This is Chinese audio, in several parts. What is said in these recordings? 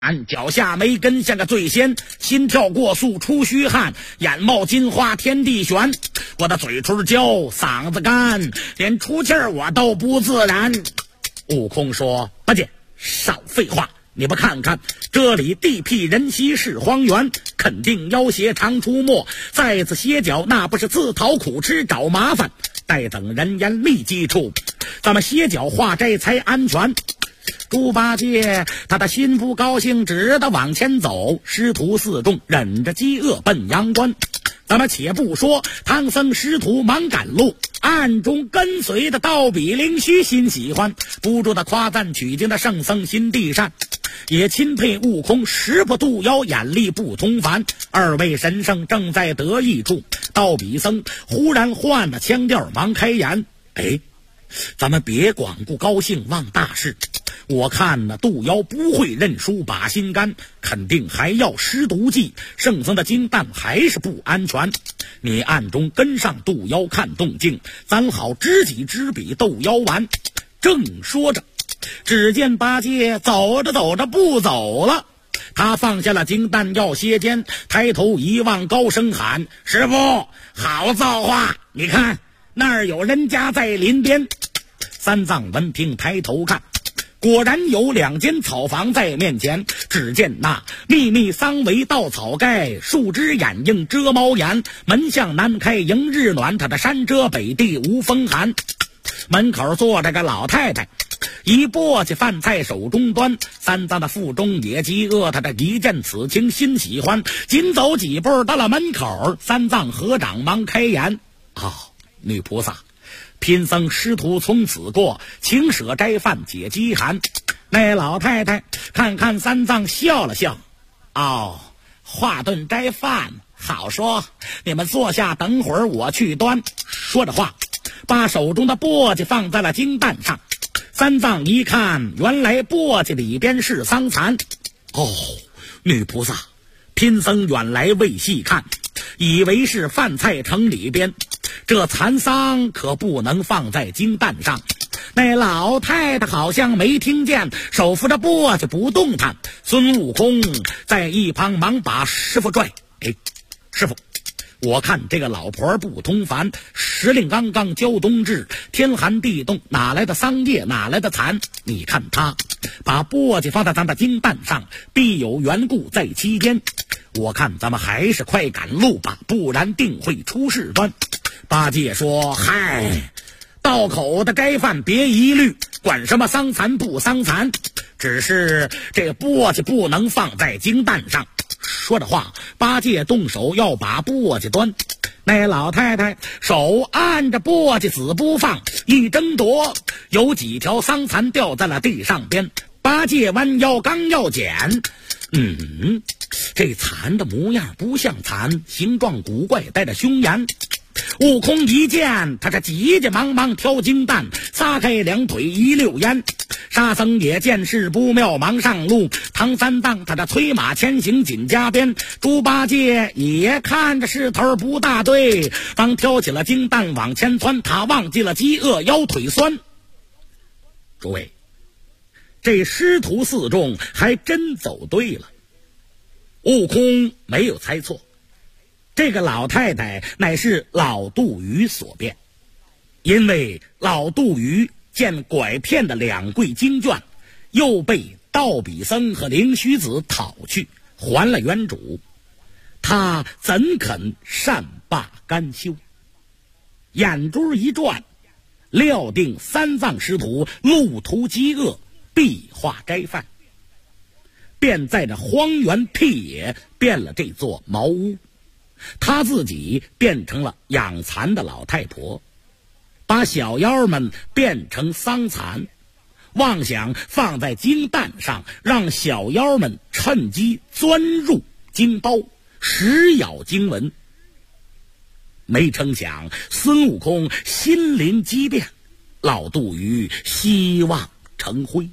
脚下没跟像个醉仙，心跳过速出虚汗，眼冒金花天地悬，我的嘴唇焦，嗓子干，连出气儿我都不自然。悟空说：八戒，少废话，你不看看这里地僻人稀是荒原，肯定妖邪常出没，在此歇脚那不是自讨苦吃找麻烦，待等人烟密集处，咱们歇脚化斋才安全。猪八戒他的心不高兴，只得往前走，师徒四众忍着饥饿奔阳关。咱们且不说唐僧师徒忙赶路，暗中跟随的道比灵虚心喜欢，不住的夸赞取经的圣僧心地善，也钦佩悟空识破渡妖眼力不同凡。二位神圣正在得意处，道比僧忽然换了腔调，忙开言：咱们别光顾高兴忘大事，我看呢渡妖不会认输把心肝，肯定还要施毒计，圣僧的金蛋还是不安全。你暗中跟上渡妖看动静，咱好知己知彼斗妖丸。正说着，只见八戒走着走着不走了，他放下了金蛋要歇间，抬头一望，高声喊：师父，好造化，你看那儿有人家在林边。三藏闻听抬头看，果然有两间草房在面前，只见那密密桑围稻草盖，树枝掩映遮猫眼，门向南开迎日暖，他的山遮北地无风寒。门口坐着个老太太，一簸箕饭菜手中端，三藏的腹中也饥饿，他这一见此情心喜欢，紧走几步到了门口，三藏合掌忙开言：女菩萨，贫僧师徒从此过，请舍斋饭解饥寒。那老太太看看三藏笑了笑：化顿斋饭好说，你们坐下等会儿我去端。说着话，把手中的簸箕放在了金蛋上。三藏一看，原来簸箕里边是桑蚕。女菩萨，贫僧远来未细看，以为是饭菜城里边，这蚕桑可不能放在金蛋上。那老太太好像没听见，手扶着簸箕不动弹。孙悟空在一旁忙把师傅拽：师傅，我看这个老婆不通凡，时令刚刚交冬至，天寒地冻，哪来的桑叶，哪来的蚕？你看他把簸箕放在咱的金蛋上，必有缘故在其间。我看咱们还是快赶路吧，不然定会出事端。八戒说：道口的该饭别疑虑，管什么桑蚕不桑蚕，只是这簸箕不能放在金蛋上。说着话，八戒动手要把簸箕端，那老太太手按着簸箕死不放，一争夺，有几条桑蚕掉在了地上边。八戒弯腰刚要捡，这蚕的模样不像蚕，形状古怪，带着凶严。悟空一见，他这急急忙忙挑金蛋，撒开两腿一溜烟。沙僧也见势不妙，忙上路。唐三藏他这催马前行紧加鞭。猪八戒也看着势头不大对，方挑起了金蛋往前窜，他忘记了饥饿，腰腿酸。诸位，这师徒四众还真走对了。悟空没有猜错，这个老太太乃是老杜鱼所变。因为老杜鱼见拐骗的两柜经卷又被道比僧和灵虚子讨去，还了原主，他怎肯善罢甘休？眼珠一转，料定三藏师徒路途饥饿，必化斋饭，便在这荒原僻野变了这座茅屋，他自己变成了养蚕的老太婆，把小妖们变成桑蚕，妄想放在金蛋上，让小妖们趁机钻入金包，食咬经文。没成想孙悟空心灵激变，老杜鱼希望成灰。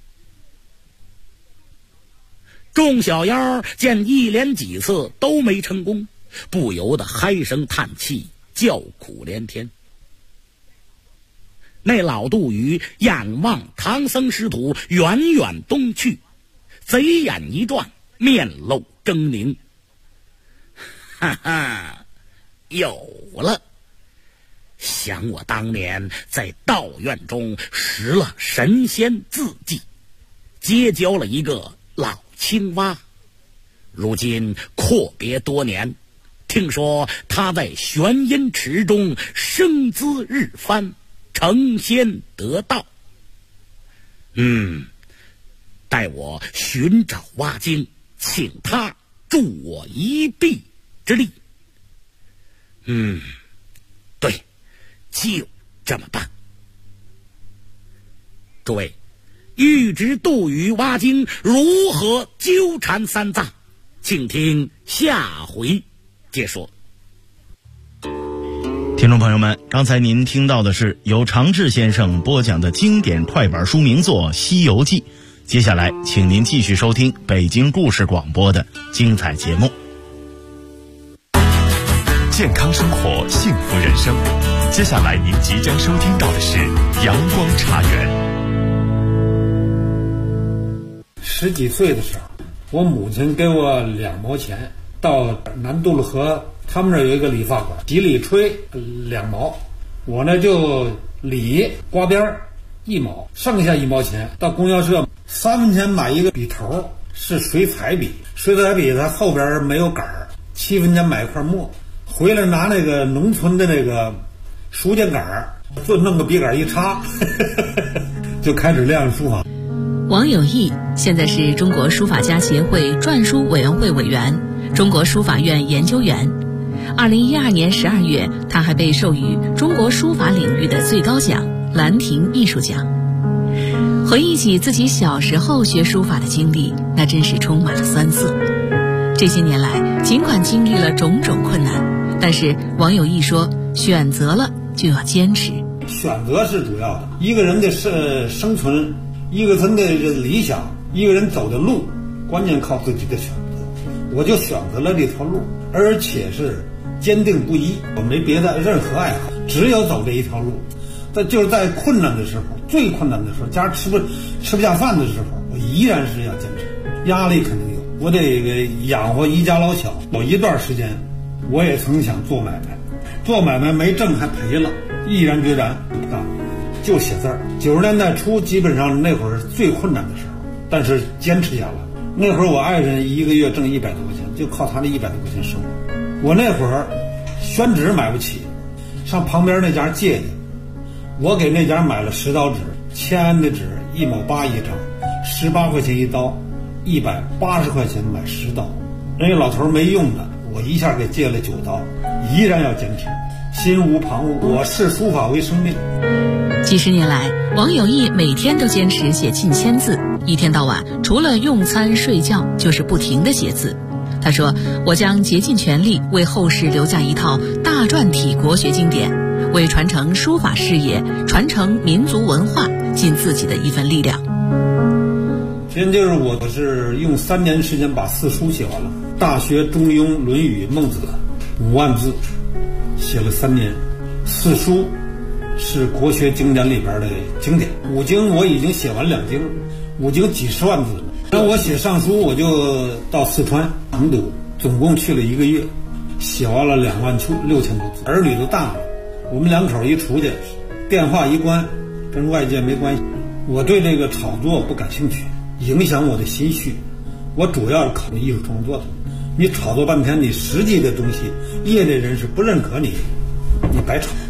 众小妖见一连几次都没成功，不由得唉声叹气，叫苦连天。那老杜鱼眼望唐僧师徒远远东去， 贼眼一转，面露狰狞。哈哈，有了！想我当年在道院中识了神仙字迹，结交了一个老青蛙，如今阔别多年，听说他在玄阴池中生姿日翻，成仙得道。待我寻找蛙精，请他助我一臂之力。对，就这么办。诸位，欲知杜宇蛙精如何纠缠三藏，请听下回解说。 听众朋友们，刚才您听到的是由常志先生播讲的经典快板书名作《西游记》。接下来请您继续收听北京故事广播的精彩节目。 健康生活，幸福人生。接下来您即将收听到的是阳光茶园。 10几岁的时候，我母亲给我2毛钱，到南渡了河，他们那儿有一个理发馆，洗理吹2毛，我呢就理刮边1毛，剩下1毛钱到供销社3分钱买一个笔头，是水彩笔，水彩笔它后边没有杆儿，7分钱买一块墨，回来拿那个农村的那个书架杆儿，就弄个笔杆一插就开始练书法。 王有义现在是中国书法家协会篆书委员会委员，中国书法院研究员。2012年12月，他还被授予中国书法领域的最高奖兰亭艺术奖。回忆起自己小时候学书法的经历，那真是充满了酸涩。这些年来，尽管经历了种种困难，但是王有义说，选择了就要坚持。 选择是主要的，一个人的生存，一个人的理想，一个人走的路，关键靠自己的选择。我就选择了这条路，而且是坚定不移，我没别的任何爱好，只有走这一条路。就是在困难的时候，最困难的时候，家吃不下饭的时候，我依然是要坚持。压力肯定有，我得养活一家老小。有一段时间，我也曾想做买卖，做买卖没挣还赔了，毅然决然不干，就写字儿。90年代初，基本上那会儿最困难的时候，但是坚持下来。那会儿我爱人一个月挣100多块钱，就靠他那100多块钱生活。我那会儿宣纸买不起，上旁边那家借的。我给那家买了10刀纸，签的纸1毛8一张，18块钱一刀，180块钱买10刀。人家老头没用的，我一下给借了9刀，依然要坚持，心无旁骛。我视书法为生命。 几十年来，王有义每天都坚持写近1000字，一天到晚除了用餐睡觉，就是不停地写字。他说：“我将竭尽全力为后世留下一套大篆体国学经典，为传承书法事业、传承民族文化尽自己的一份力量。” 现就是我是用3年时间把4书写完了，《大学》《中庸》《论语》《孟子》5万字，写了3年。4书是国学经典里边的经典，5经我已经写完2经，5经几十万字了。那我写上书，我就到四川成都，总共去了1个月，写完了26000多字。儿女都大了，我们2口一出去，电话一关，跟外界没关系。我对这个炒作不感兴趣，影响我的心绪。我主要是考虑艺术创作的。你炒作半天，你实际的东西，业内人士不认可你，你白炒。